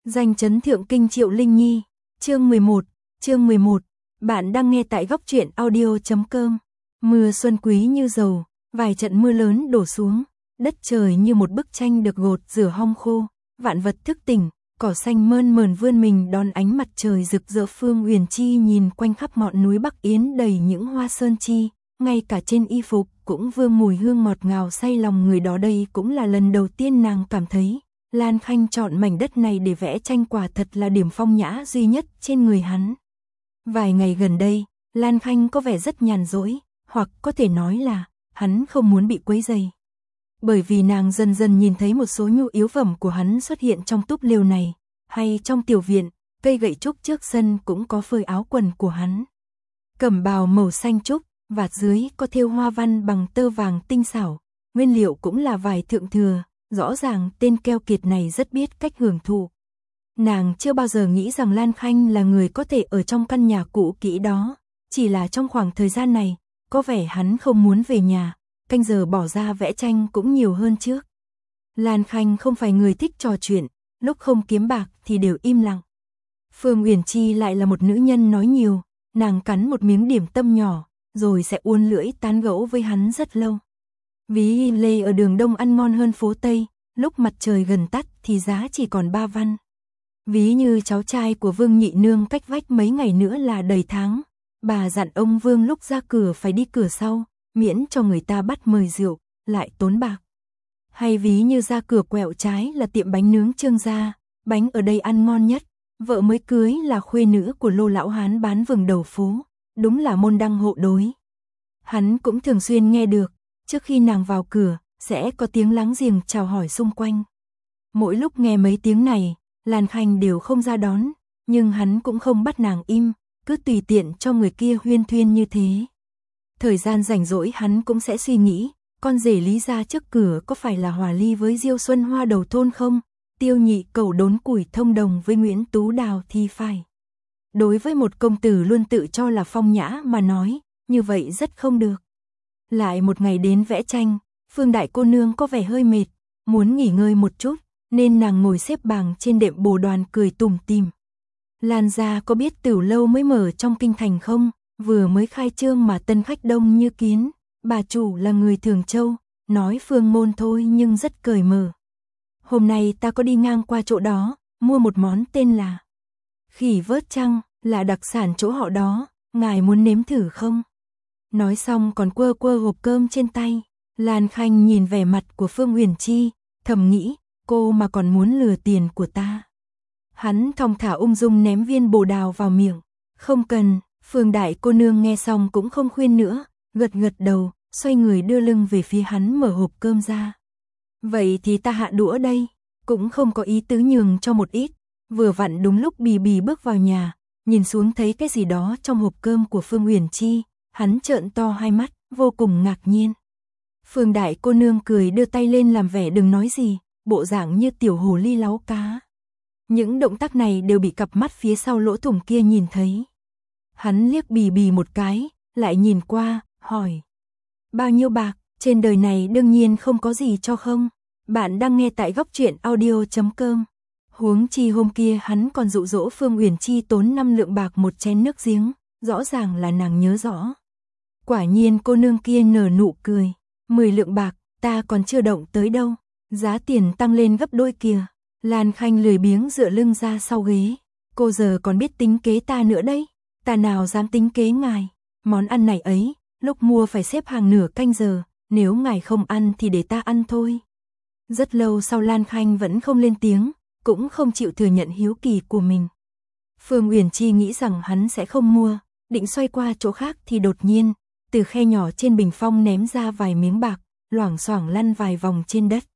Danh chấn thượng kinh Triệu Linh Nhi, chương 11, bạn đang nghe tại góc truyện audio.com. Mưa xuân quý như dầu, vài trận mưa lớn đổ xuống, đất trời như một bức tranh được gột rửa hong khô, vạn vật thức tỉnh, cỏ xanh mơn mởn vươn mình đón ánh mặt trời rực rỡ. Phương Uyển Chi nhìn quanh khắp ngọn núi Bắc Yến đầy những hoa sơn chi, ngay cả trên y phục cũng vương mùi hương ngọt ngào say lòng người đó. Đây cũng là lần đầu tiên nàng cảm thấy Lan Khanh chọn mảnh đất này để vẽ tranh quả thật là điểm phong nhã duy nhất trên người hắn. Vài ngày gần đây, Lan Khanh có vẻ rất nhàn rỗi, hoặc có thể nói là hắn không muốn bị quấy rầy. Bởi vì nàng dần dần nhìn thấy một số nhu yếu phẩm của hắn xuất hiện trong túp lều này, hay trong tiểu viện, cây gậy trúc trước sân cũng có phơi áo quần của hắn. Cẩm bào màu xanh trúc, vạt dưới có thêu hoa văn bằng tơ vàng tinh xảo, nguyên liệu cũng là vải thượng thừa. Rõ ràng tên keo kiệt này rất biết cách hưởng thụ. Nàng chưa bao giờ nghĩ rằng Lan Khanh là người có thể ở trong căn nhà cũ kỹ đó. Chỉ là trong khoảng thời gian này, có vẻ hắn không muốn về nhà, canh giờ bỏ ra vẽ tranh cũng nhiều hơn trước. Lan Khanh không phải người thích trò chuyện, lúc không kiếm bạc thì đều im lặng. Phương Uyển Chi lại là một nữ nhân nói nhiều, nàng cắn một miếng điểm tâm nhỏ, rồi sẽ uốn lưỡi tán gẫu với hắn rất lâu. Ví lê ở đường Đông ăn ngon hơn phố Tây, lúc mặt trời gần tắt thì giá chỉ còn 3 văn. Ví như cháu trai của Vương Nhị Nương cách vách mấy ngày nữa là đầy tháng, bà dặn ông Vương lúc ra cửa phải đi cửa sau, miễn cho người ta bắt mời rượu, lại tốn bạc. Hay ví như ra cửa quẹo trái là tiệm bánh nướng Trương gia, bánh ở đây ăn ngon nhất, vợ mới cưới là khuê nữ của Lô lão hán bán vừng đầu phố, đúng là môn đăng hộ đối. Hắn cũng thường xuyên nghe được. Trước khi nàng vào cửa, sẽ có tiếng láng giềng chào hỏi xung quanh. Mỗi lúc nghe mấy tiếng này, Lan Khanh đều không ra đón, nhưng hắn cũng không bắt nàng im, cứ tùy tiện cho người kia huyên thuyên như thế. Thời gian rảnh rỗi hắn cũng sẽ suy nghĩ, con rể Lý gia trước cửa có phải là hòa ly với Diêu Xuân Hoa đầu thôn không? Tiêu Nhị Cẩu đốn củi thông đồng với Nguyễn Tú Đào thì phải. Đối với một công tử luôn tự cho là phong nhã mà nói, như vậy rất không được. Lại một ngày đến vẽ tranh, Phương đại cô nương có vẻ hơi mệt, muốn nghỉ ngơi một chút, nên nàng ngồi xếp bằng trên đệm bồ đoàn cười tủm tỉm. Lan gia có biết tiểu lâu mới mở trong kinh thành không? Vừa mới khai trương mà tân khách đông như kiến, bà chủ là người Thường Châu, nói phương môn thôi nhưng rất cởi mở. Hôm nay ta có đi ngang qua chỗ đó, mua một món tên là khỉ vớt trăng, là đặc sản chỗ họ đó, ngài muốn nếm thử không? Nói xong còn quơ quơ hộp cơm trên tay. Lan Khanh nhìn vẻ mặt của Phương Uyển Chi, thầm nghĩ, cô mà còn muốn lừa tiền của ta. Hắn thong thả ung dung ném viên bồ đào vào miệng. Không cần, Phương đại cô nương nghe xong cũng không khuyên nữa, gật gật đầu, xoay người đưa lưng về phía hắn mở hộp cơm ra. Vậy thì ta hạ đũa đây, cũng không có ý tứ nhường cho một ít. Vừa vặn đúng lúc Bì Bì bước vào nhà, nhìn xuống thấy cái gì đó trong hộp cơm của Phương Uyển Chi. Hắn trợn to hai mắt, vô cùng ngạc nhiên. Phương đại cô nương cười đưa tay lên làm vẻ đừng nói gì, bộ dạng như tiểu hồ ly láu cá. Những động tác này đều bị cặp mắt phía sau lỗ thủng kia nhìn thấy. Hắn liếc Bì Bì một cái, lại nhìn qua, hỏi. Bao nhiêu bạc, trên đời này đương nhiên không có gì cho không. Bạn đang nghe tại góc truyện audio.com. Huống chi hôm kia hắn còn dụ dỗ Phương Uyển Chi tốn 5 lượng bạc một chén nước giếng, rõ ràng là nàng nhớ rõ. Quả nhiên cô nương kia nở nụ cười, 10 lượng bạc, ta còn chưa động tới đâu, giá tiền tăng lên gấp đôi kìa. Lan Khanh lười biếng dựa lưng ra sau ghế, cô giờ còn biết tính kế ta nữa đấy, ta nào dám tính kế ngài, món ăn này ấy, lúc mua phải xếp hàng nửa canh giờ, nếu ngài không ăn thì để ta ăn thôi. Rất lâu sau Lan Khanh vẫn không lên tiếng, cũng không chịu thừa nhận hiếu kỳ của mình. Phương Uyển Chi nghĩ rằng hắn sẽ không mua, định xoay qua chỗ khác thì đột nhiên, từ khe nhỏ trên bình phong ném ra vài miếng bạc, loảng xoảng lăn vài vòng trên đất.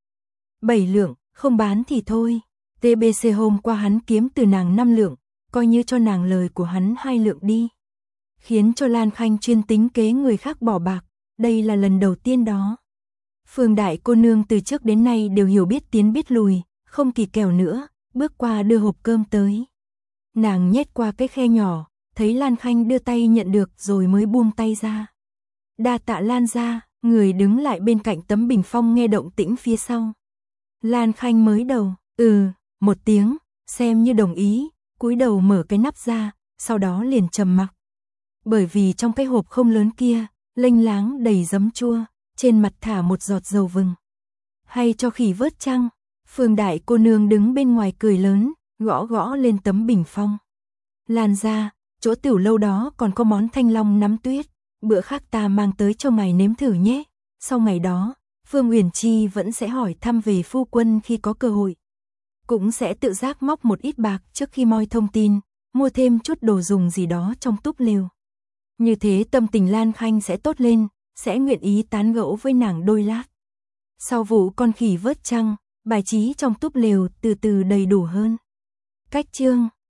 7 lượng, không bán thì thôi. TBC hôm qua hắn kiếm từ nàng 5 lượng, coi như cho nàng lời của hắn 2 lượng đi. Khiến cho Lan Khanh chuyên tính kế người khác bỏ bạc, đây là lần đầu tiên đó. Phương đại cô nương từ trước đến nay đều hiểu biết tiến biết lùi, không kỳ kèo nữa, bước qua đưa hộp cơm tới. Nàng nhét qua cái khe nhỏ, thấy Lan Khanh đưa tay nhận được rồi mới buông tay ra. Đa tạ Lan gia, người đứng lại bên cạnh tấm bình phong nghe động tĩnh phía sau. Lan Khanh mới đầu, một tiếng, xem như đồng ý, cúi đầu mở cái nắp ra, sau đó liền trầm mặc. Bởi vì trong cái hộp không lớn kia, lênh láng đầy giấm chua, trên mặt thả một giọt dầu vừng. Hay cho khỉ vớt chăng? Phương đại cô nương đứng bên ngoài cười lớn, gõ gõ lên tấm bình phong. Lan ra, chỗ tiểu lâu đó còn có món thanh long nắm tuyết, bữa khác ta mang tới cho ngài nếm thử nhé. Sau ngày đó, Phương Uyển Chi vẫn sẽ hỏi thăm về phu quân khi có cơ hội. Cũng sẽ tự giác móc một ít bạc trước khi moi thông tin, mua thêm chút đồ dùng gì đó trong túp lều. Như thế tâm tình Lan Khanh sẽ tốt lên, sẽ nguyện ý tán gẫu với nàng đôi lát. Sau vụ con khỉ vớt trăng, bài trí trong túp lều từ từ đầy đủ hơn. Cách chương